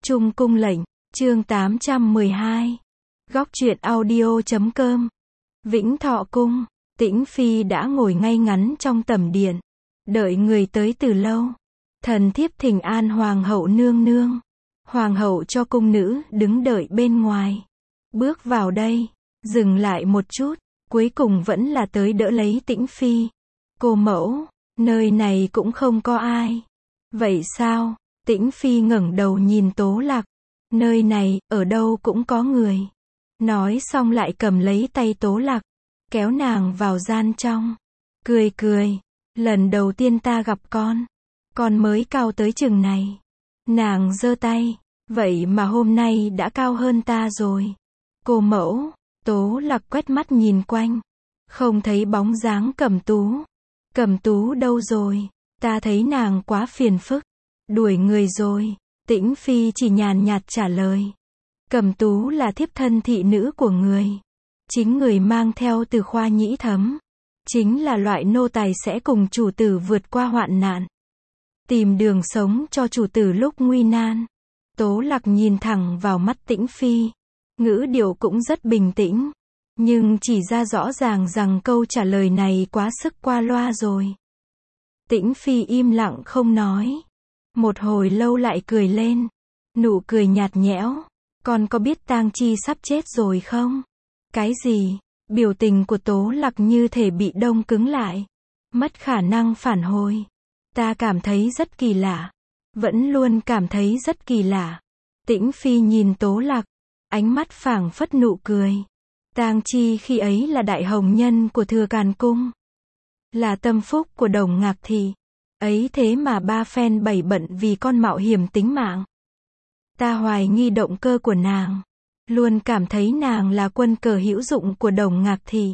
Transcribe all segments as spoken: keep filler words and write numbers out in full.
Trung cung lệnh, chương tám trăm mười hai. Góc truyện audio chấm com. Vĩnh Thọ cung, Tĩnh Phi đã ngồi ngay ngắn trong tẩm điện, đợi người tới từ lâu. Thần thiếp thỉnh an hoàng hậu nương nương. Hoàng hậu cho cung nữ đứng đợi bên ngoài. Bước vào đây, dừng lại một chút, cuối cùng vẫn là tới đỡ lấy Tĩnh Phi. Cô mẫu, nơi này cũng không có ai. Vậy sao? Tĩnh Phi ngẩng đầu nhìn Tố Lạc. Nơi này, ở đâu cũng có người. Nói xong lại cầm lấy tay Tố Lạc, kéo nàng vào gian trong. Cười cười, lần đầu tiên ta gặp con. Con mới cao tới chừng này. Nàng giơ tay, vậy mà hôm nay đã cao hơn ta rồi. Cô mẫu, Tố Lạc quét mắt nhìn quanh. Không thấy bóng dáng Cẩm Tú. Cẩm Tú đâu rồi? Ta thấy nàng quá phiền phức. Đuổi người rồi. Tĩnh Phi chỉ nhàn nhạt trả lời. Cẩm Tú là thiếp thân thị nữ của người. Chính người mang theo từ khoa nhĩ thấm. Chính là loại nô tài sẽ cùng chủ tử vượt qua hoạn nạn. Tìm đường sống cho chủ tử lúc nguy nan. Tố Lạc nhìn thẳng vào mắt Tĩnh Phi. Ngữ điệu cũng rất bình tĩnh. Nhưng chỉ ra rõ ràng rằng câu trả lời này quá sức qua loa rồi. Tĩnh Phi im lặng không nói. Một hồi lâu lại cười lên. Nụ cười nhạt nhẽo. Con có biết tang chi sắp chết rồi không? Cái gì? Biểu tình của Tố Lạc như thể bị đông cứng lại. Mất khả năng phản hồi. Ta cảm thấy rất kỳ lạ. Vẫn luôn cảm thấy rất kỳ lạ. Tĩnh Phi nhìn Tố Lạc. Ánh mắt phảng phất nụ cười. Tang chi khi ấy là đại hồng nhân của Thừa Càn Cung. Là tâm phúc của Đồng Ngạc Thị. Ấy thế mà ba phen bảy bận vì con mạo hiểm tính mạng. Ta hoài nghi động cơ của nàng. Luôn cảm thấy nàng là quân cờ hữu dụng của Đồng Ngạc Thị.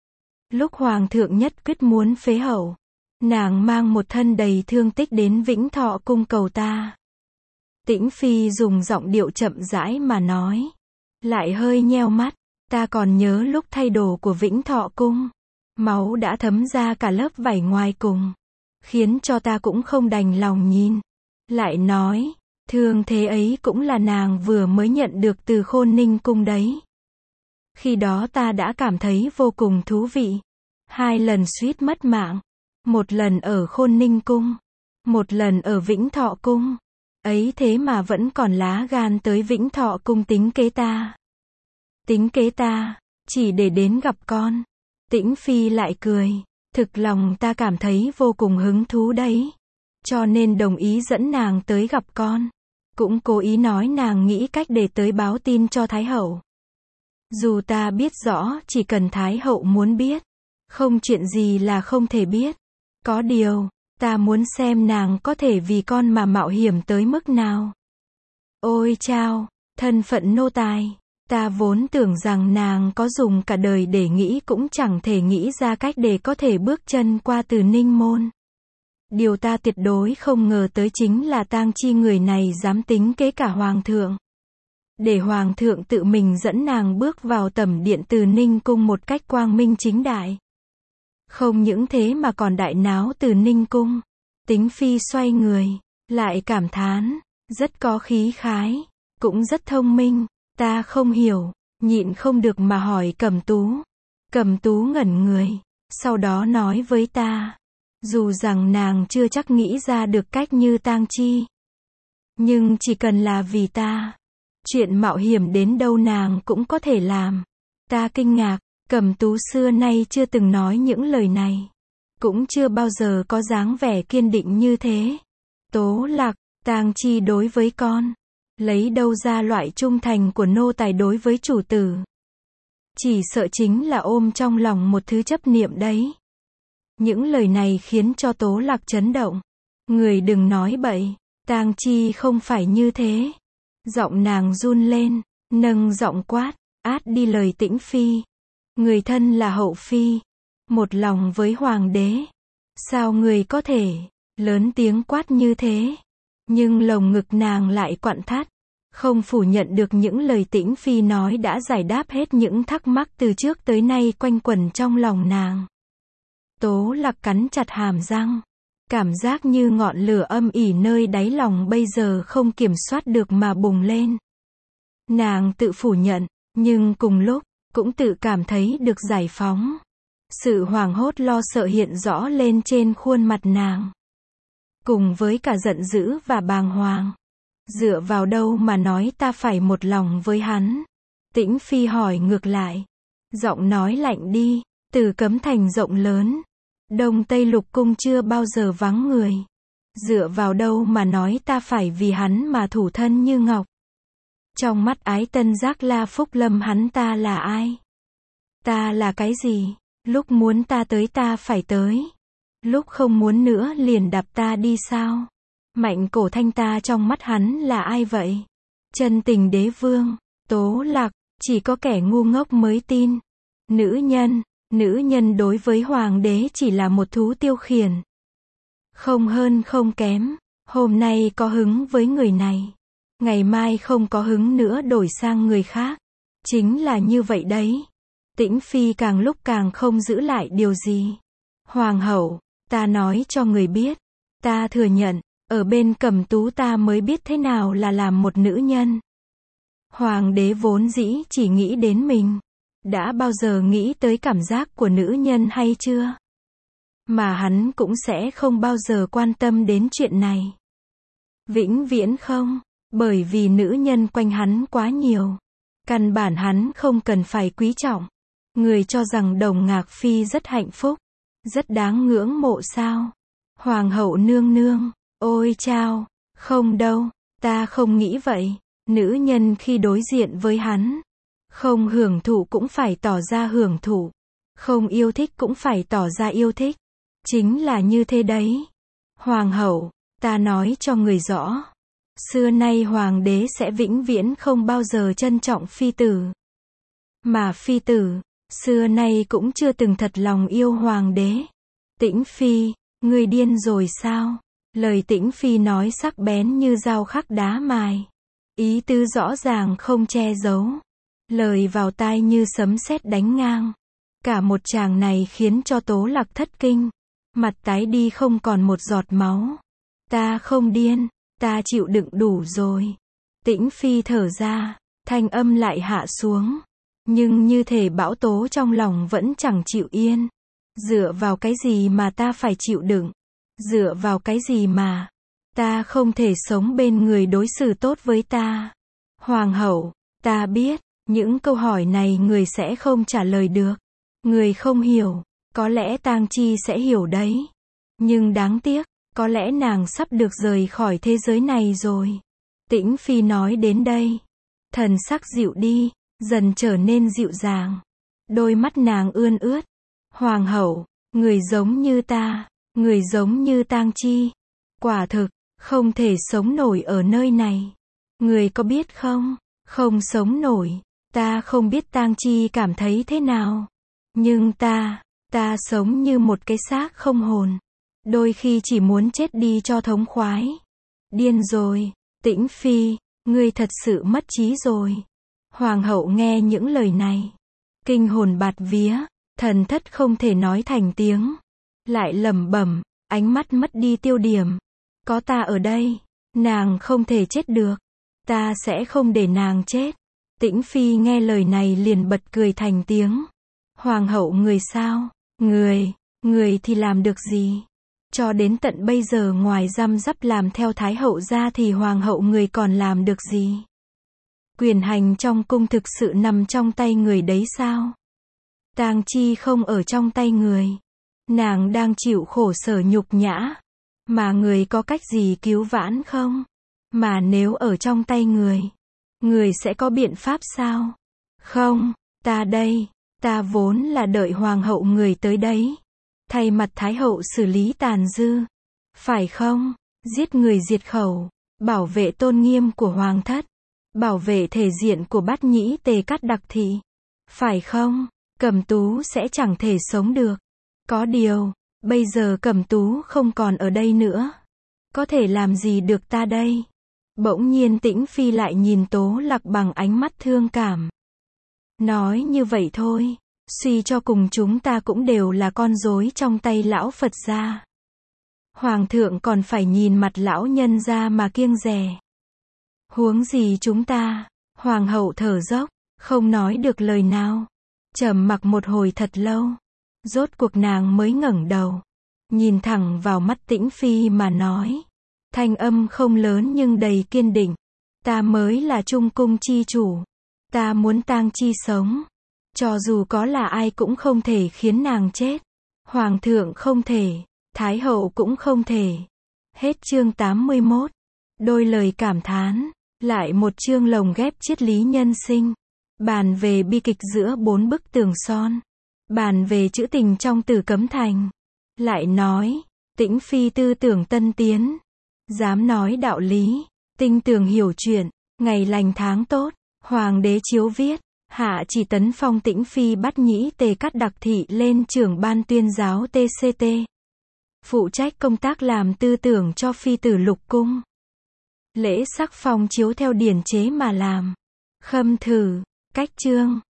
Lúc Hoàng thượng nhất quyết muốn phế hậu, nàng mang một thân đầy thương tích đến Vĩnh Thọ cung cầu ta. Tĩnh Phi dùng giọng điệu chậm rãi mà nói. Lại hơi nheo mắt. Ta còn nhớ lúc thay đồ của Vĩnh Thọ cung. Máu đã thấm ra cả lớp vảy ngoài cùng. Khiến cho ta cũng không đành lòng nhìn. Lại nói, thương thế ấy cũng là nàng vừa mới nhận được từ Khôn Ninh cung đấy. Khi đó ta đã cảm thấy vô cùng thú vị. Hai lần suýt mất mạng. Một lần ở Khôn Ninh cung. Một lần ở Vĩnh Thọ cung. Ấy thế mà vẫn còn lá gan tới Vĩnh Thọ cung tính kế ta. Tính kế ta, chỉ để đến gặp con. Tĩnh Phi lại cười. Thực lòng ta cảm thấy vô cùng hứng thú đấy. Cho nên đồng ý dẫn nàng tới gặp con. Cũng cố ý nói nàng nghĩ cách để tới báo tin cho Thái hậu. Dù ta biết rõ chỉ cần Thái hậu muốn biết. Không chuyện gì là không thể biết. Có điều, ta muốn xem nàng có thể vì con mà mạo hiểm tới mức nào. Ôi chao, thân phận nô tài. Ta vốn tưởng rằng nàng có dùng cả đời để nghĩ cũng chẳng thể nghĩ ra cách để có thể bước chân qua từ Ninh môn. Điều ta tuyệt đối không ngờ tới chính là tang chi người này dám tính kế cả hoàng thượng. Để hoàng thượng tự mình dẫn nàng bước vào tẩm điện từ Ninh cung một cách quang minh chính đại. Không những thế mà còn đại náo từ Ninh cung. Tĩnh Phi xoay người, lại cảm thán, rất có khí khái, cũng rất thông minh. Ta không hiểu, nhịn không được mà hỏi Cẩm Tú. Cẩm Tú ngẩn người, sau đó nói với ta. Dù rằng nàng chưa chắc nghĩ ra được cách như tang chi. Nhưng chỉ cần là vì ta. Chuyện mạo hiểm đến đâu nàng cũng có thể làm. Ta kinh ngạc, Cẩm Tú xưa nay chưa từng nói những lời này. Cũng chưa bao giờ có dáng vẻ kiên định như thế. Tố Lạc, tang chi đối với con. Lấy đâu ra loại trung thành của nô tài đối với chủ tử. Chỉ sợ chính là ôm trong lòng một thứ chấp niệm đấy. Những lời này khiến cho Tố Lạc chấn động. Người đừng nói bậy, tang chi không phải như thế. Giọng nàng run lên, nâng giọng quát, át đi lời Tĩnh Phi. Người thân là hậu phi, một lòng với hoàng đế. Sao người có thể lớn tiếng quát như thế? Nhưng lồng ngực nàng lại quặn thắt. Không phủ nhận được những lời Tĩnh Phi nói đã giải đáp hết những thắc mắc từ trước tới nay quanh quẩn trong lòng nàng. Tố Lạc cắn chặt hàm răng. Cảm giác như ngọn lửa âm ỉ nơi đáy lòng bây giờ không kiểm soát được mà bùng lên. Nàng tự phủ nhận, nhưng cùng lúc, cũng tự cảm thấy được giải phóng. Sự hoảng hốt lo sợ hiện rõ lên trên khuôn mặt nàng. Cùng với cả giận dữ và bàng hoàng. Dựa vào đâu mà nói ta phải một lòng với hắn? Tĩnh Phi hỏi ngược lại. Giọng nói lạnh đi, Từ Cấm Thành rộng lớn. Đông Tây Lục Cung chưa bao giờ vắng người. Dựa vào đâu mà nói ta phải vì hắn mà thủ thân như ngọc? Trong mắt Ái Tân Giác La Phúc Lâm hắn ta là ai? Ta là cái gì? Lúc muốn ta tới ta phải tới. Lúc không muốn nữa liền đạp ta đi sao? Mạnh Cổ Thanh ta trong mắt hắn là ai vậy? Chân tình đế vương, Tố Lạc, chỉ có kẻ ngu ngốc mới tin. Nữ nhân, nữ nhân đối với hoàng đế chỉ là một thú tiêu khiển. Không hơn không kém, hôm nay có hứng với người này. Ngày mai không có hứng nữa đổi sang người khác. Chính là như vậy đấy. Tĩnh Phi càng lúc càng không giữ lại điều gì. Hoàng hậu, ta nói cho người biết. Ta thừa nhận, ở bên Cẩm Tú ta mới biết thế nào là làm một nữ nhân. Hoàng đế vốn dĩ chỉ nghĩ đến mình. Đã bao giờ nghĩ tới cảm giác của nữ nhân hay chưa? Mà hắn cũng sẽ không bao giờ quan tâm đến chuyện này. Vĩnh viễn không, bởi vì nữ nhân quanh hắn quá nhiều. Căn bản hắn không cần phải quý trọng. Người cho rằng Đồng Ngạc Phi rất hạnh phúc, rất đáng ngưỡng mộ sao? Hoàng hậu nương nương, ôi chao, không đâu, ta không nghĩ vậy. Nữ nhân khi đối diện với hắn, không hưởng thụ cũng phải tỏ ra hưởng thụ, không yêu thích cũng phải tỏ ra yêu thích. Chính là như thế đấy. Hoàng hậu, ta nói cho người rõ. Xưa nay hoàng đế sẽ vĩnh viễn không bao giờ trân trọng phi tử. Mà phi tử, xưa nay cũng chưa từng thật lòng yêu hoàng đế. Tĩnh Phi, ngươi điên rồi sao? Lời Tĩnh Phi nói sắc bén như dao khắc đá mài. Ý tứ rõ ràng không che giấu. Lời vào tai như sấm sét đánh ngang. Cả một tràng này khiến cho Tố Lạc thất kinh. Mặt tái đi không còn một giọt máu. Ta không điên, ta chịu đựng đủ rồi. Tĩnh Phi thở ra, thanh âm lại hạ xuống. Nhưng như thể bão tố trong lòng vẫn chẳng chịu yên. Dựa vào cái gì mà ta phải chịu đựng? Dựa vào cái gì mà ta không thể sống bên người đối xử tốt với ta? Hoàng hậu, ta biết, những câu hỏi này người sẽ không trả lời được. Người không hiểu, có lẽ Tang Chi sẽ hiểu đấy. Nhưng đáng tiếc, có lẽ nàng sắp được rời khỏi thế giới này rồi. Tĩnh Phi nói đến đây, thần sắc dịu đi, dần trở nên dịu dàng. Đôi mắt nàng ươn ướt. Hoàng hậu, người giống như ta, người giống như Tang Chi. Quả thực, không thể sống nổi ở nơi này. Người có biết không? Không sống nổi. Ta không biết Tang Chi cảm thấy thế nào. Nhưng ta, ta sống như một cái xác không hồn. Đôi khi chỉ muốn chết đi cho thống khoái. Điên rồi, Tĩnh Phi, ngươi thật sự mất trí rồi. Hoàng hậu nghe những lời này, kinh hồn bạt vía, thần thất không thể nói thành tiếng. Lại lẩm bẩm, ánh mắt mất đi tiêu điểm. Có ta ở đây, nàng không thể chết được. Ta sẽ không để nàng chết. Tĩnh Phi nghe lời này liền bật cười thành tiếng. Hoàng hậu người sao? Người, người thì làm được gì? Cho đến tận bây giờ ngoài răm rắp làm theo Thái hậu ra thì hoàng hậu người còn làm được gì? Quyền hành trong cung thực sự nằm trong tay người đấy sao? Tang Chi không ở trong tay người. Nàng đang chịu khổ sở nhục nhã. Mà người có cách gì cứu vãn không? Mà nếu ở trong tay người, người sẽ có biện pháp sao? Không, ta đây, ta vốn là đợi hoàng hậu người tới đấy. Thay mặt Thái hậu xử lý tàn dư. Phải không? Giết người diệt khẩu. Bảo vệ tôn nghiêm của hoàng thất. Bảo vệ thể diện của Bát Nhĩ Tề Cát Đặc Thị. Phải không? Cẩm Tú sẽ chẳng thể sống được. Có điều, bây giờ Cẩm Tú không còn ở đây nữa. Có thể làm gì được ta đây? Bỗng nhiên Tĩnh Phi lại nhìn Tố Lạc bằng ánh mắt thương cảm. Nói như vậy thôi, suy cho cùng chúng ta cũng đều là con rối trong tay lão Phật gia. Hoàng thượng còn phải nhìn mặt lão nhân ra mà kiêng dè. Huống gì chúng ta, hoàng hậu thở dốc, không nói được lời nào. Trầm mặc một hồi thật lâu. Rốt cuộc nàng mới ngẩng đầu. Nhìn thẳng vào mắt Tĩnh Phi mà nói. Thanh âm không lớn nhưng đầy kiên định. Ta mới là Trung cung chi chủ. Ta muốn tang chi sống. Cho dù có là ai cũng không thể khiến nàng chết. Hoàng thượng không thể. Thái hậu cũng không thể. Hết chương tám mươi mốt. Đôi lời cảm thán. Lại một chương lồng ghép triết lý nhân sinh. Bàn về bi kịch giữa bốn bức tường son. Bàn về trữ tình trong Tử Cấm Thành. Lại nói, Tĩnh Phi tư tưởng tân tiến. Dám nói đạo lý. Tinh tường hiểu chuyện. Ngày lành tháng tốt. Hoàng đế chiếu viết. Hạ chỉ tấn phong Tĩnh Phi bắt nhĩ tề cắt đặc thị lên trưởng ban tuyên giáo tê xê tê. Phụ trách công tác làm tư tưởng cho phi tử lục cung. Lễ sắc phong chiếu theo điển chế mà làm. Khâm thử, cách chương.